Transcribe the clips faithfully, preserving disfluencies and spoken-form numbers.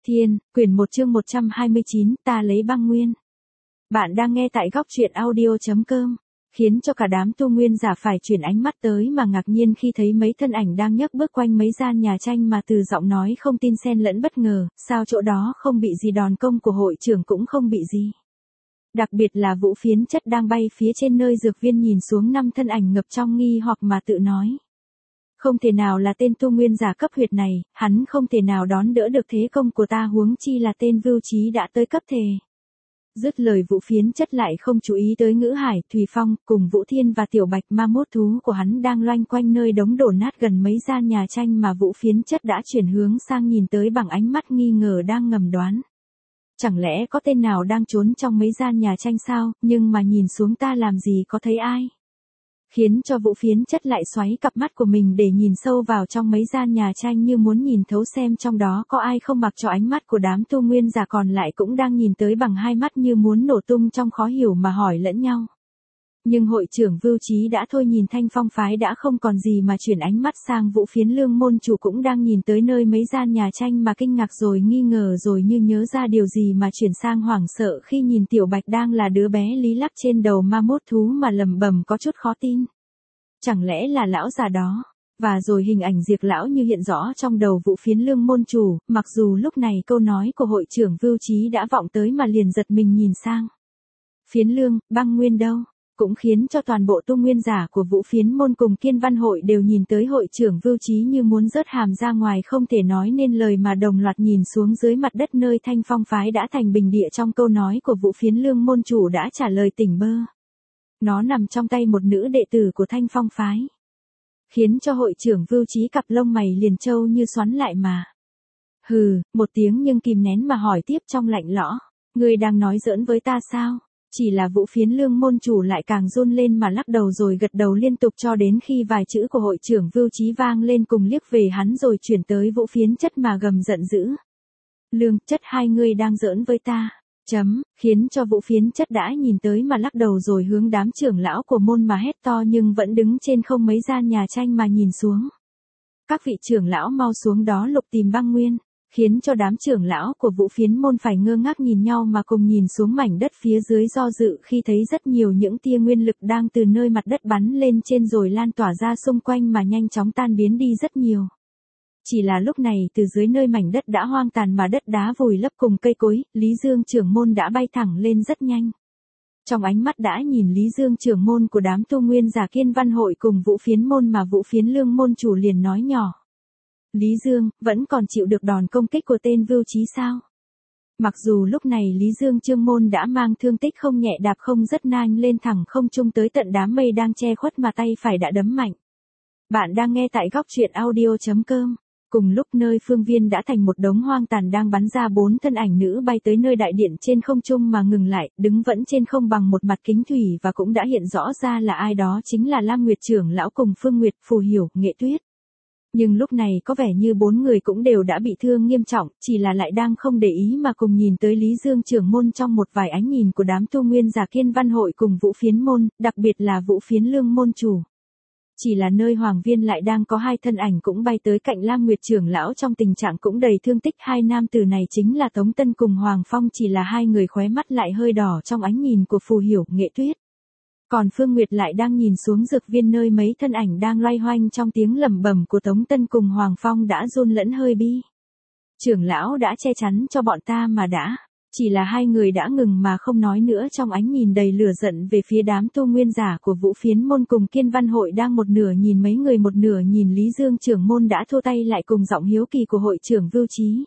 Thiên, quyển một chương một trăm hai mươi chín, ta lấy băng nguyên. Bạn đang nghe tại góc truyện audio.com, khiến cho cả đám tu nguyên giả phải chuyển ánh mắt tới mà ngạc nhiên khi thấy mấy thân ảnh đang nhấc bước quanh mấy gian nhà tranh mà từ giọng nói không tin xen lẫn bất ngờ, sao chỗ đó không bị gì đòn công của hội trưởng cũng không bị gì. Đặc biệt là Vũ Phiến Chất đang bay phía trên nơi dược viên nhìn xuống năm thân ảnh ngập trong nghi hoặc mà tự nói. Không thể nào là tên tu nguyên giả cấp huyệt này, hắn không thể nào đón đỡ được thế công của ta huống chi là tên Vưu Trí đã tới cấp thề. Dứt lời Vũ Phiến Chất lại không chú ý tới Ngữ Hải, Thùy Phong, cùng Vũ Thiên và Tiểu Bạch ma mốt thú của hắn đang loanh quanh nơi đống đổ nát gần mấy gian nhà tranh mà Vũ Phiến Chất đã chuyển hướng sang nhìn tới bằng ánh mắt nghi ngờ đang ngầm đoán. Chẳng lẽ có tên nào đang trốn trong mấy gian nhà tranh sao, nhưng mà nhìn xuống ta làm gì có thấy ai? Khiến cho Vũ Phiến Chất lại xoáy cặp mắt của mình để nhìn sâu vào trong mấy gian nhà tranh như muốn nhìn thấu xem trong đó có ai không, mặc cho ánh mắt của đám tu nguyên giả còn lại cũng đang nhìn tới bằng hai mắt như muốn nổ tung trong khó hiểu mà hỏi lẫn nhau. Nhưng hội trưởng Vưu Trí đã thôi nhìn Thanh Phong phái đã không còn gì mà chuyển ánh mắt sang Vũ Phiến Lương môn chủ cũng đang nhìn tới nơi mấy gian nhà tranh mà kinh ngạc rồi nghi ngờ rồi như nhớ ra điều gì mà chuyển sang hoảng sợ khi nhìn Tiểu Bạch đang là đứa bé lý lắc trên đầu ma mốt thú mà lầm bầm có chút khó tin. Chẳng lẽ là lão già đó? Và rồi hình ảnh Diệp lão như hiện rõ trong đầu Vũ Phiến Lương môn chủ, mặc dù lúc này câu nói của hội trưởng Vưu Trí đã vọng tới mà liền giật mình nhìn sang. Phiến Lương, băng nguyên đâu? Cũng khiến cho toàn bộ tu nguyên giả của Vũ Phiến môn cùng Kiên Văn hội đều nhìn tới hội trưởng Vưu Trí như muốn rớt hàm ra ngoài không thể nói nên lời mà đồng loạt nhìn xuống dưới mặt đất nơi Thanh Phong phái đã thành bình địa trong câu nói của Vũ Phiến Lương môn chủ đã trả lời tỉnh bơ. Nó nằm trong tay một nữ đệ tử của Thanh Phong phái. Khiến cho hội trưởng Vưu Trí cặp lông mày liền trâu như xoắn lại mà. Hừ, một tiếng nhưng kìm nén mà hỏi tiếp trong lạnh lõ. Ngươi đang nói giỡn với ta sao? Chỉ là Vũ Phiến Lương môn chủ lại càng run lên mà lắc đầu rồi gật đầu liên tục cho đến khi vài chữ của hội trưởng Vưu Trí vang lên cùng liếc về hắn rồi chuyển tới Vũ Phiến Chất mà gầm giận dữ. Lương, Chất hai ngươi đang giỡn với ta. Chấm, khiến cho Vũ Phiến Chất đã nhìn tới mà lắc đầu rồi hướng đám trưởng lão của môn mà hét to nhưng vẫn đứng trên không mấy gian nhà tranh mà nhìn xuống. Các vị trưởng lão mau xuống đó lục tìm băng nguyên. Khiến cho đám trưởng lão của Vũ Phiến môn phải ngơ ngác nhìn nhau mà cùng nhìn xuống mảnh đất phía dưới do dự khi thấy rất nhiều những tia nguyên lực đang từ nơi mặt đất bắn lên trên rồi lan tỏa ra xung quanh mà nhanh chóng tan biến đi rất nhiều. Chỉ là lúc này từ dưới nơi mảnh đất đã hoang tàn mà đất đá vùi lấp cùng cây cối, Lý Dương trưởng môn đã bay thẳng lên rất nhanh. Trong ánh mắt đã nhìn Lý Dương trưởng môn của đám tu nguyên giả Kiên Văn hội cùng Vũ Phiến môn mà Vũ Phiến Lương môn chủ liền nói nhỏ. Lý Dương, vẫn còn chịu được đòn công kích của tên Vưu Trí sao? Mặc dù lúc này Lý Dương Trương môn đã mang thương tích không nhẹ đạp không rất nang lên thẳng không trung tới tận đám mây đang che khuất mà tay phải đã đấm mạnh. Bạn đang nghe tại góc truyện audio.com. Cùng lúc nơi phương viên đã thành một đống hoang tàn đang bắn ra bốn thân ảnh nữ bay tới nơi đại điện trên không trung mà ngừng lại, đứng vẫn trên không bằng một mặt kính thủy và cũng đã hiện rõ ra là ai đó chính là Lam Nguyệt trưởng lão cùng Phương Nguyệt, Phù Hiểu, Nghệ Tuyết. Nhưng lúc này có vẻ như bốn người cũng đều đã bị thương nghiêm trọng, chỉ là lại đang không để ý mà cùng nhìn tới Lý Dương trưởng môn trong một vài ánh nhìn của đám tu nguyên giả Kiên Văn hội cùng Vũ Phiến môn, đặc biệt là Vũ Phiến Lương môn chủ. Chỉ là nơi hoàng viên lại đang có hai thân ảnh cũng bay tới cạnh Lam Nguyệt trưởng lão trong tình trạng cũng đầy thương tích. Hai nam tử này chính là Tống Tân cùng Hoàng Phong, chỉ là hai người khóe mắt lại hơi đỏ trong ánh nhìn của Phù Hiểu, Nghệ Tuyết. Còn Phương Nguyệt lại đang nhìn xuống dược viên nơi mấy thân ảnh đang loay hoanh trong tiếng lẩm bẩm của Tống Tân cùng Hoàng Phong đã run lẫn hơi bi. Trưởng lão đã che chắn cho bọn ta mà đã. Chỉ là hai người đã ngừng mà không nói nữa trong ánh nhìn đầy lửa giận về phía đám tu nguyên giả của Vũ Phiến môn cùng Kiên Văn hội đang một nửa nhìn mấy người một nửa nhìn Lý Dương trưởng môn đã thua tay lại cùng giọng hiếu kỳ của hội trưởng Vưu Trí.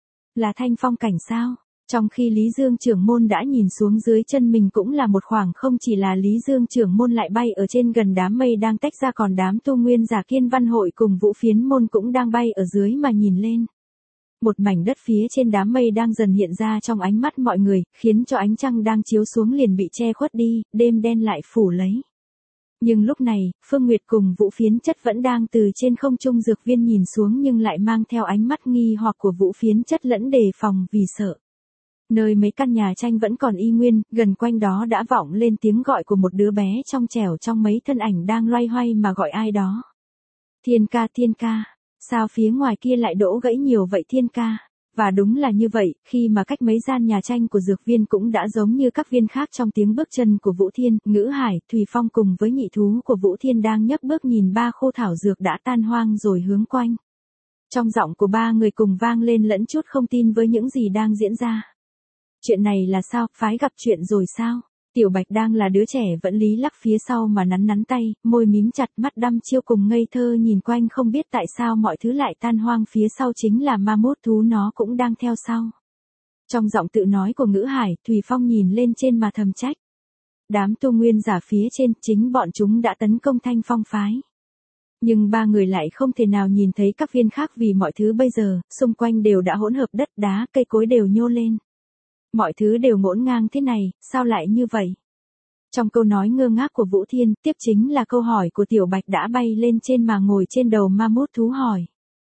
Là Thanh Phong cảnh sao? Trong khi Lý Dương trưởng môn đã nhìn xuống dưới chân mình cũng là một khoảng không, chỉ là Lý Dương trưởng môn lại bay ở trên gần đám mây đang tách ra còn đám tu nguyên giả Kiên Văn hội cùng Vũ Phiến môn cũng đang bay ở dưới mà nhìn lên. Một mảnh đất phía trên đám mây đang dần hiện ra trong ánh mắt mọi người, khiến cho ánh trăng đang chiếu xuống liền bị che khuất đi, đêm đen lại phủ lấy. Nhưng lúc này, Phương Nguyệt cùng Vũ Phiến Chất vẫn đang từ trên không trung dược viên nhìn xuống nhưng lại mang theo ánh mắt nghi hoặc của Vũ Phiến Chất lẫn đề phòng vì sợ. Nơi mấy căn nhà tranh vẫn còn y nguyên, gần quanh đó đã vọng lên tiếng gọi của một đứa bé trong trẻo trong mấy thân ảnh đang loay hoay mà gọi ai đó. Thiên ca, Thiên ca, sao phía ngoài kia lại đổ gãy nhiều vậy Thiên ca? Và đúng là như vậy, khi mà cách mấy gian nhà tranh của dược viên cũng đã giống như các viên khác trong tiếng bước chân của Vũ Thiên, Ngữ Hải, Thùy Phong cùng với nhị thú của Vũ Thiên đang nhấc bước nhìn ba khô thảo dược đã tan hoang rồi hướng quanh. Trong giọng của ba người cùng vang lên lẫn chút không tin với những gì đang diễn ra. Chuyện này là sao, phái gặp chuyện rồi sao? Tiểu Bạch đang là đứa trẻ vẫn lý lắc phía sau mà nắn nắn tay, môi mím chặt, mắt đăm chiêu cùng ngây thơ nhìn quanh không biết tại sao mọi thứ lại tan hoang phía sau chính là ma mốt thú nó cũng đang theo sau. Trong giọng tự nói của Ngữ Hải, Thùy Phong nhìn lên trên mà thầm trách. Đám tu nguyên giả phía trên, chính bọn chúng đã tấn công Thanh Phong phái. Nhưng ba người lại không thể nào nhìn thấy các viên khác vì mọi thứ bây giờ, xung quanh đều đã hỗn hợp đất đá, cây cối đều nhô lên. Mọi thứ đều ngổn ngang thế này, sao lại như vậy? Trong câu nói ngơ ngác của Vũ Thiên, tiếp chính là câu hỏi của Tiểu Bạch đã bay lên trên mà ngồi trên đầu ma mốt thú hỏi.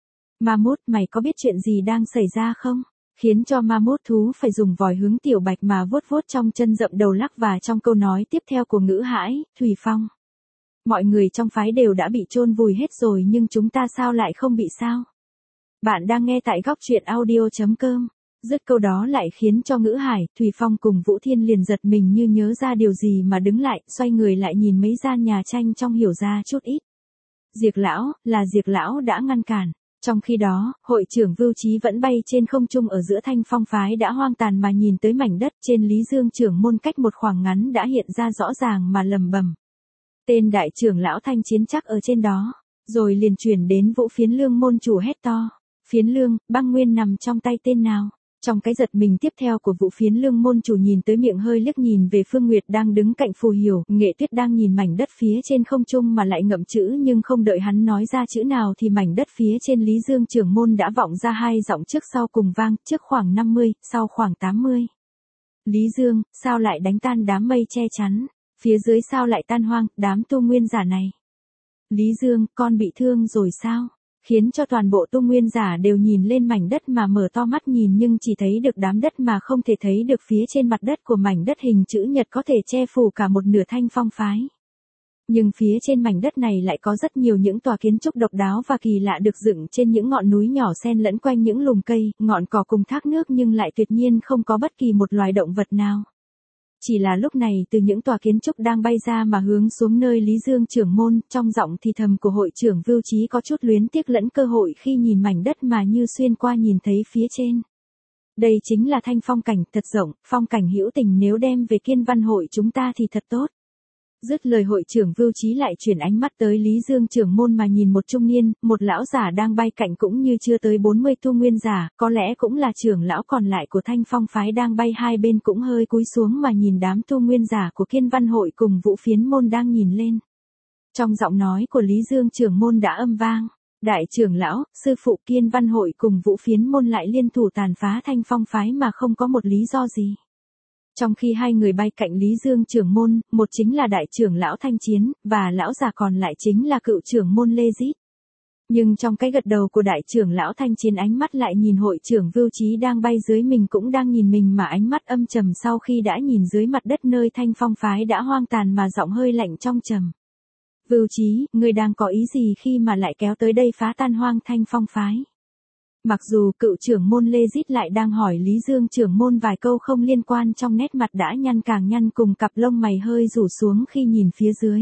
Ma mốt, mày có biết chuyện gì đang xảy ra không? Khiến cho ma mốt thú phải dùng vòi hướng Tiểu Bạch mà vuốt vuốt trong chân rậm đầu lắc và trong câu nói tiếp theo của Ngữ Hải, Thùy Phong. Mọi người trong phái đều đã bị chôn vùi hết rồi nhưng chúng ta sao lại không bị sao? Bạn đang nghe tại góc truyện audio chấm com. Dứt câu đó lại khiến cho Ngữ Hải, Thùy Phong cùng Vũ Thiên liền giật mình như nhớ ra điều gì mà đứng lại, xoay người lại nhìn mấy gian nhà tranh trong hiểu ra chút ít. Diệp lão, là Diệp lão đã ngăn cản. Trong khi đó, hội trưởng Vưu Chí vẫn bay trên không trung ở giữa Thanh Phong phái đã hoang tàn mà nhìn tới mảnh đất trên Lý Dương trưởng môn cách một khoảng ngắn đã hiện ra rõ ràng mà lầm bầm. Tên đại trưởng lão Thanh Chiến chắc ở trên đó, rồi liền chuyển đến Vũ Phiến Lương môn chủ hét to. Phiến Lương, băng nguyên nằm trong tay tên nào? Trong cái giật mình tiếp theo của Vũ Phiến Lương môn chủ nhìn tới miệng hơi liếc nhìn về Phương Nguyệt đang đứng cạnh Phù Hiểu, Nghệ Tuyết đang nhìn mảnh đất phía trên không trung mà lại ngậm chữ nhưng không đợi hắn nói ra chữ nào thì mảnh đất phía trên Lý Dương trưởng môn đã vọng ra hai giọng trước sau cùng vang, trước khoảng năm mươi, sau khoảng tám mươi. Lý Dương, sao lại đánh tan đám mây che chắn? Phía dưới sao lại tan hoang, đám tu nguyên giả này? Lý Dương, con bị thương rồi sao? Khiến cho toàn bộ tu nguyên giả đều nhìn lên mảnh đất mà mở to mắt nhìn nhưng chỉ thấy được đám đất mà không thể thấy được phía trên mặt đất của mảnh đất hình chữ nhật có thể che phủ cả một nửa Thanh Phong phái. Nhưng phía trên mảnh đất này lại có rất nhiều những tòa kiến trúc độc đáo và kỳ lạ được dựng trên những ngọn núi nhỏ xen lẫn quanh những lùm cây, ngọn cỏ cùng thác nước nhưng lại tuyệt nhiên không có bất kỳ một loài động vật nào. Chỉ là lúc này từ những tòa kiến trúc đang bay ra mà hướng xuống nơi Lý Dương trưởng môn, trong giọng thì thầm của hội trưởng Vưu Chí có chút luyến tiếc lẫn cơ hội khi nhìn mảnh đất mà như xuyên qua nhìn thấy phía trên. Đây chính là Thanh Phong cảnh thật rộng, phong cảnh hữu tình nếu đem về Kiên Văn hội chúng ta thì thật tốt. Dứt lời hội trưởng Vưu Chí lại chuyển ánh mắt tới Lý Dương trưởng môn mà nhìn một trung niên, một lão giả đang bay cạnh cũng như chưa tới bốn mươi tu nguyên giả, có lẽ cũng là trưởng lão còn lại của Thanh Phong phái đang bay hai bên cũng hơi cúi xuống mà nhìn đám tu nguyên giả của Kiên Văn hội cùng Vũ Phiến môn đang nhìn lên. Trong giọng nói của Lý Dương trưởng môn đã âm vang, đại trưởng lão, sư phụ Kiên Văn hội cùng Vũ Phiến môn lại liên thủ tàn phá Thanh Phong phái mà không có một lý do gì. Trong khi hai người bay cạnh Lý Dương trưởng môn, một chính là đại trưởng lão Thanh Chiến, và lão già còn lại chính là cựu trưởng môn Lê Dít. Nhưng trong cái gật đầu của đại trưởng lão Thanh Chiến ánh mắt lại nhìn hội trưởng Vưu Chí đang bay dưới mình cũng đang nhìn mình mà ánh mắt âm trầm sau khi đã nhìn dưới mặt đất nơi Thanh Phong phái đã hoang tàn mà giọng hơi lạnh trong trầm. Vưu Chí, ngươi đang có ý gì khi mà lại kéo tới đây phá tan hoang Thanh Phong phái? Mặc dù cựu trưởng môn Lê Dít lại đang hỏi Lý Dương trưởng môn vài câu không liên quan trong nét mặt đã nhăn càng nhăn cùng cặp lông mày hơi rủ xuống khi nhìn phía dưới.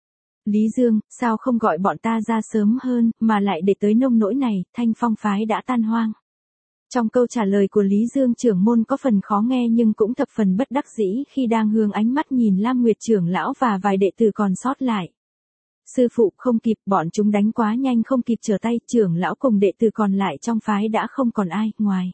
Lý Dương, sao không gọi bọn ta ra sớm hơn, mà lại để tới nông nỗi này, Thanh Phong phái đã tan hoang. Trong câu trả lời của Lý Dương trưởng môn có phần khó nghe nhưng cũng thập phần bất đắc dĩ khi đang hướng ánh mắt nhìn Lam Nguyệt trưởng lão và vài đệ tử còn sót lại. Sư phụ, không kịp, bọn chúng đánh quá nhanh không kịp trở tay, trưởng lão cùng đệ tử còn lại trong phái đã không còn ai, ngoài.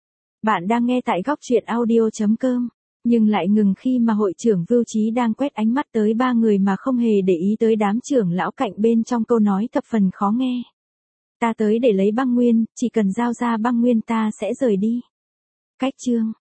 Bạn đang nghe tại góc truyện audio chấm com, nhưng lại ngừng khi mà hội trưởng Vưu Chí đang quét ánh mắt tới ba người mà không hề để ý tới đám trưởng lão cạnh bên trong câu nói thập phần khó nghe. Ta tới để lấy băng nguyên, chỉ cần giao ra băng nguyên ta sẽ rời đi. Cách chương